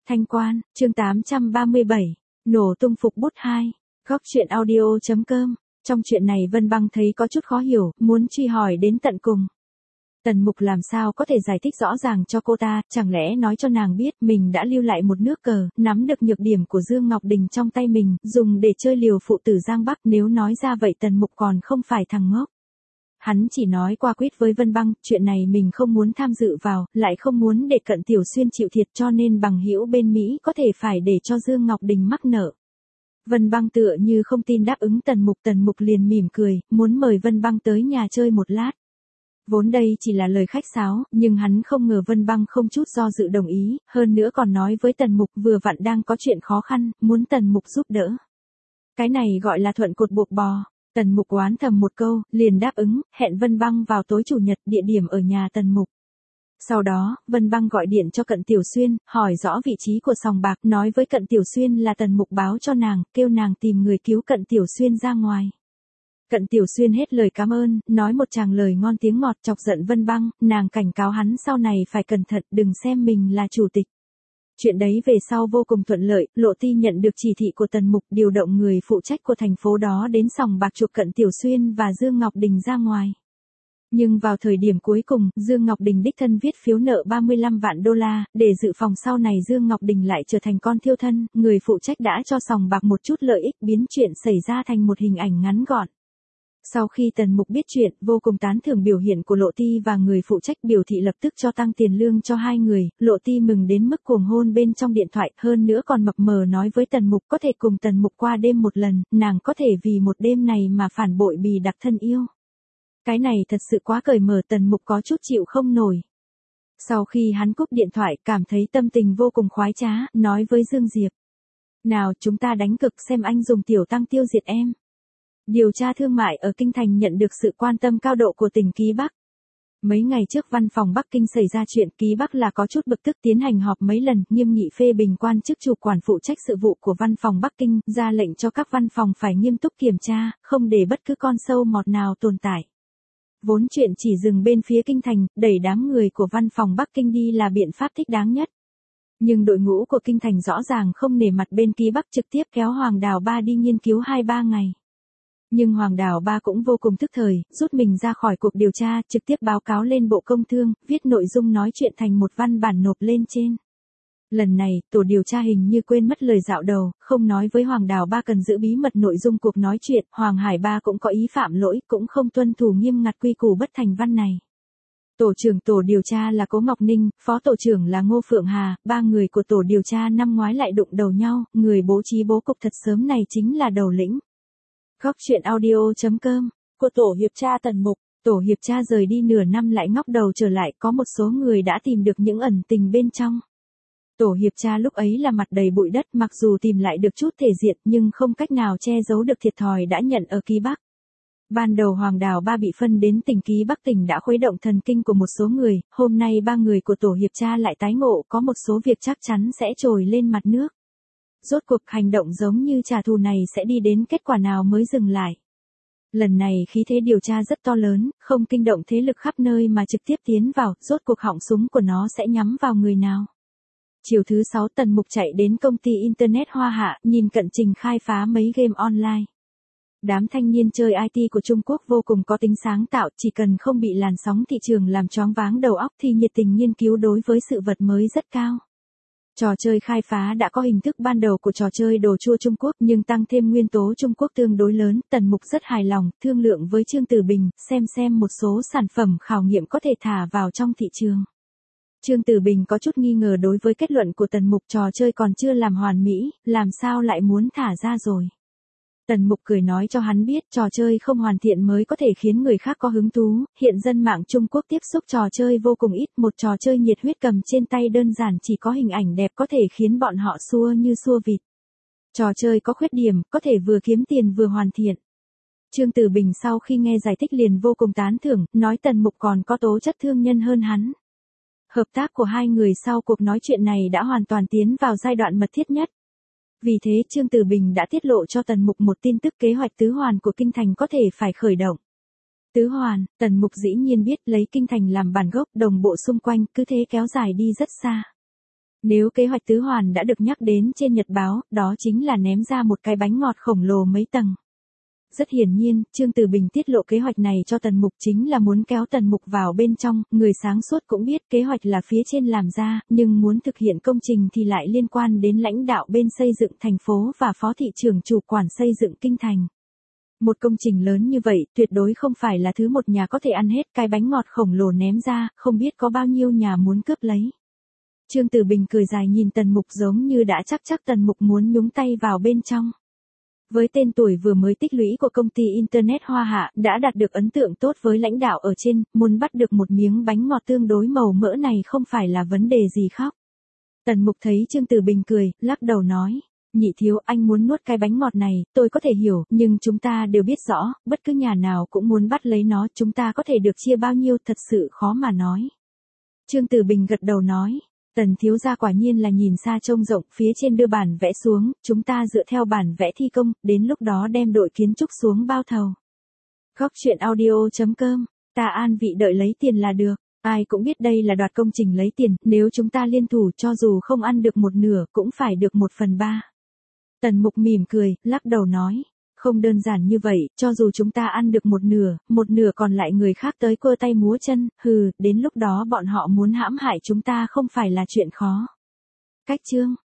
Thanh Quan, chương 837, nổ tung phục bút 2, góc truyện audio.com. Trong chuyện này Vân Băng thấy có chút khó hiểu, muốn truy hỏi đến tận cùng. Tần Mục làm sao có thể giải thích rõ ràng cho cô ta, chẳng lẽ nói cho nàng biết mình đã lưu lại một nước cờ, nắm được nhược điểm của Dương Ngọc Đình trong tay mình, dùng để chơi liều phụ tử Giang Bắc. Nếu nói ra vậy Tần Mục còn không phải thằng ngốc. Hắn chỉ nói qua quýt với Vân Băng, chuyện này mình không muốn tham dự vào, lại không muốn để Cận Tiểu Xuyên chịu thiệt, cho nên bằng hữu bên Mỹ có thể phải để cho Dương Ngọc Đình mắc nợ. Vân Băng tựa như không tin đáp ứng Tần Mục liền mỉm cười, muốn mời Vân Băng tới nhà chơi một lát. Vốn đây chỉ là lời khách sáo, nhưng hắn không ngờ Vân Băng không chút do dự đồng ý, hơn nữa còn nói với Tần Mục vừa vặn đang có chuyện khó khăn, muốn Tần Mục giúp đỡ. Cái này gọi là thuận cột buộc bò. Tần Mục oán thầm một câu, liền đáp ứng, hẹn Vân Băng vào tối chủ nhật, địa điểm ở nhà Tần Mục. Sau đó, Vân Băng gọi điện cho Cận Tiểu Xuyên, hỏi rõ vị trí của sòng bạc, nói với Cận Tiểu Xuyên là Tần Mục báo cho nàng, kêu nàng tìm người cứu Cận Tiểu Xuyên ra ngoài. Cận Tiểu Xuyên hết lời cảm ơn, nói một tràng lời ngon tiếng ngọt chọc giận Vân Băng, nàng cảnh cáo hắn sau này phải cẩn thận, đừng xem mình là chủ tịch. Chuyện đấy về sau vô cùng thuận lợi, Lộ Ti nhận được chỉ thị của Tần Mục điều động người phụ trách của thành phố đó đến sòng bạc chuộc Cận Tiểu Xuyên và Dương Ngọc Đình ra ngoài. Nhưng vào thời điểm cuối cùng, Dương Ngọc Đình đích thân viết phiếu nợ 35 vạn đô la, để dự phòng sau này Dương Ngọc Đình lại trở thành con thiêu thân, người phụ trách đã cho sòng bạc một chút lợi ích, biến chuyện xảy ra thành một hình ảnh ngắn gọn. Sau khi Tần Mục biết chuyện, vô cùng tán thưởng biểu hiện của Lộ Ti và người phụ trách, biểu thị lập tức cho tăng tiền lương cho hai người. Lộ Ti mừng đến mức cuồng hôn bên trong điện thoại, hơn nữa còn mập mờ nói với Tần Mục có thể cùng Tần Mục qua đêm một lần, nàng có thể vì một đêm này mà phản bội Bì Đặc thân yêu. Cái này thật sự quá cởi mở, Tần Mục có chút chịu không nổi. Sau khi hắn cúp điện thoại, cảm thấy tâm tình vô cùng khoái trá, nói với Dương Diệp. Nào chúng ta đánh cực xem anh dùng tiểu tăng tiêu diệt em. Điều tra thương mại ở Kinh Thành nhận được sự quan tâm cao độ của tỉnh Ký Bắc. Mấy ngày trước văn phòng Bắc Kinh xảy ra chuyện, Ký Bắc là có chút bực tức, tiến hành họp mấy lần, nghiêm nghị phê bình quan chức chủ quản phụ trách sự vụ của văn phòng Bắc Kinh, ra lệnh cho các văn phòng phải nghiêm túc kiểm tra, không để bất cứ con sâu mọt nào tồn tại. Vốn chuyện chỉ dừng bên phía Kinh Thành, đẩy đám người của văn phòng Bắc Kinh đi là biện pháp thích đáng nhất. Nhưng đội ngũ của Kinh Thành rõ ràng không nể mặt bên Ký Bắc, trực tiếp kéo Hoàng Đào Ba đi nghiên cứu 2-3 ngày. Nhưng Hoàng Đào Ba cũng vô cùng tức thời, rút mình ra khỏi cuộc điều tra, trực tiếp báo cáo lên Bộ Công Thương, viết nội dung nói chuyện thành một văn bản nộp lên trên. Lần này, tổ điều tra hình như quên mất lời dạo đầu, không nói với Hoàng Đào Ba cần giữ bí mật nội dung cuộc nói chuyện, Hoàng Hải Ba cũng có ý phạm lỗi, cũng không tuân thủ nghiêm ngặt quy củ bất thành văn này. Tổ trưởng tổ điều tra là Cố Ngọc Ninh, phó tổ trưởng là Ngô Phượng Hà, ba người của tổ điều tra năm ngoái lại đụng đầu nhau, người bố trí bố cục thật sớm này chính là đầu lĩnh. Góc truyện audio.com, của tổ hiệp tra Tần Mục. Tổ hiệp tra rời đi nửa năm lại ngóc đầu trở lại, có một số người đã tìm được những ẩn tình bên trong. Tổ hiệp tra lúc ấy là mặt đầy bụi đất, mặc dù tìm lại được chút thể diện nhưng không cách nào che giấu được thiệt thòi đã nhận ở Ký Bắc. Ban đầu Hoàng Đào Ba bị phân đến tỉnh Ký Bắc, tỉnh đã khuấy động thần kinh của một số người, hôm nay ba người của tổ hiệp tra lại tái ngộ, có một số việc chắc chắn sẽ trồi lên mặt nước. Rốt cuộc hành động giống như trả thù này sẽ đi đến kết quả nào mới dừng lại. Lần này khí thế điều tra rất to lớn, không kinh động thế lực khắp nơi mà trực tiếp tiến vào, rốt cuộc họng súng của nó sẽ nhắm vào người nào. Chiều thứ 6 Tần Mục chạy đến công ty Internet Hoa Hạ, nhìn Cận Trình khai phá mấy game online. Đám thanh niên chơi IT của Trung Quốc vô cùng có tính sáng tạo, chỉ cần không bị làn sóng thị trường làm choáng váng đầu óc thì nhiệt tình nghiên cứu đối với sự vật mới rất cao. Trò chơi khai phá đã có hình thức ban đầu của trò chơi đồ chua Trung Quốc nhưng tăng thêm nguyên tố Trung Quốc tương đối lớn, Tần Mục rất hài lòng, thương lượng với Trương Tử Bình, xem một số sản phẩm khảo nghiệm có thể thả vào trong thị trường. Trương Tử Bình có chút nghi ngờ đối với kết luận của Tần Mục, trò chơi còn chưa làm hoàn mỹ, làm sao lại muốn thả ra rồi. Tần Mục cười nói cho hắn biết trò chơi không hoàn thiện mới có thể khiến người khác có hứng thú, hiện dân mạng Trung Quốc tiếp xúc trò chơi vô cùng ít, một trò chơi nhiệt huyết cầm trên tay đơn giản chỉ có hình ảnh đẹp có thể khiến bọn họ xua như xua vịt. Trò chơi có khuyết điểm, có thể vừa kiếm tiền vừa hoàn thiện. Trương Tử Bình sau khi nghe giải thích liền vô cùng tán thưởng, nói Tần Mục còn có tố chất thương nhân hơn hắn. Hợp tác của hai người sau cuộc nói chuyện này đã hoàn toàn tiến vào giai đoạn mật thiết nhất. Vì thế Trương Tử Bình đã tiết lộ cho Tần Mục một tin tức, kế hoạch tứ hoàn của Kinh Thành có thể phải khởi động. Tứ hoàn, Tần Mục dĩ nhiên biết, lấy Kinh Thành làm bản gốc, đồng bộ xung quanh, cứ thế kéo dài đi rất xa. Nếu kế hoạch tứ hoàn đã được nhắc đến trên nhật báo, đó chính là ném ra một cái bánh ngọt khổng lồ mấy tầng. Rất hiển nhiên, Trương Tử Bình tiết lộ kế hoạch này cho Tần Mục chính là muốn kéo Tần Mục vào bên trong, người sáng suốt cũng biết kế hoạch là phía trên làm ra, nhưng muốn thực hiện công trình thì lại liên quan đến lãnh đạo bên xây dựng thành phố và phó thị trưởng chủ quản xây dựng kinh thành. Một công trình lớn như vậy, tuyệt đối không phải là thứ một nhà có thể ăn hết, cái bánh ngọt khổng lồ ném ra, không biết có bao nhiêu nhà muốn cướp lấy. Trương Tử Bình cười dài nhìn Tần Mục giống như đã chắc Tần Mục muốn nhúng tay vào bên trong. Với tên tuổi vừa mới tích lũy của công ty Internet Hoa Hạ đã đạt được ấn tượng tốt với lãnh đạo ở trên, muốn bắt được một miếng bánh ngọt tương đối màu mỡ này không phải là vấn đề gì khóc. Tần Mục thấy Trương Tử Bình cười, lắc đầu nói, nhị thiếu anh muốn nuốt cái bánh ngọt này, tôi có thể hiểu, nhưng chúng ta đều biết rõ, bất cứ nhà nào cũng muốn bắt lấy nó, chúng ta có thể được chia bao nhiêu thật sự khó mà nói. Trương Tử Bình gật đầu nói. Tần thiếu gia quả nhiên là nhìn xa trông rộng, phía trên đưa bản vẽ xuống, chúng ta dựa theo bản vẽ thi công, đến lúc đó đem đội kiến trúc xuống bao thầu. Góc truyện audio.com, ta an vị đợi lấy tiền là được, ai cũng biết đây là đoạt công trình lấy tiền, nếu chúng ta liên thủ cho dù không ăn được một nửa cũng phải được 1/3. Tần Mục mỉm cười, lắc đầu nói. Không đơn giản như vậy, cho dù chúng ta ăn được một nửa còn lại người khác tới quơ tay múa chân, đến lúc đó bọn họ muốn hãm hại chúng ta không phải là chuyện khó. Cách chương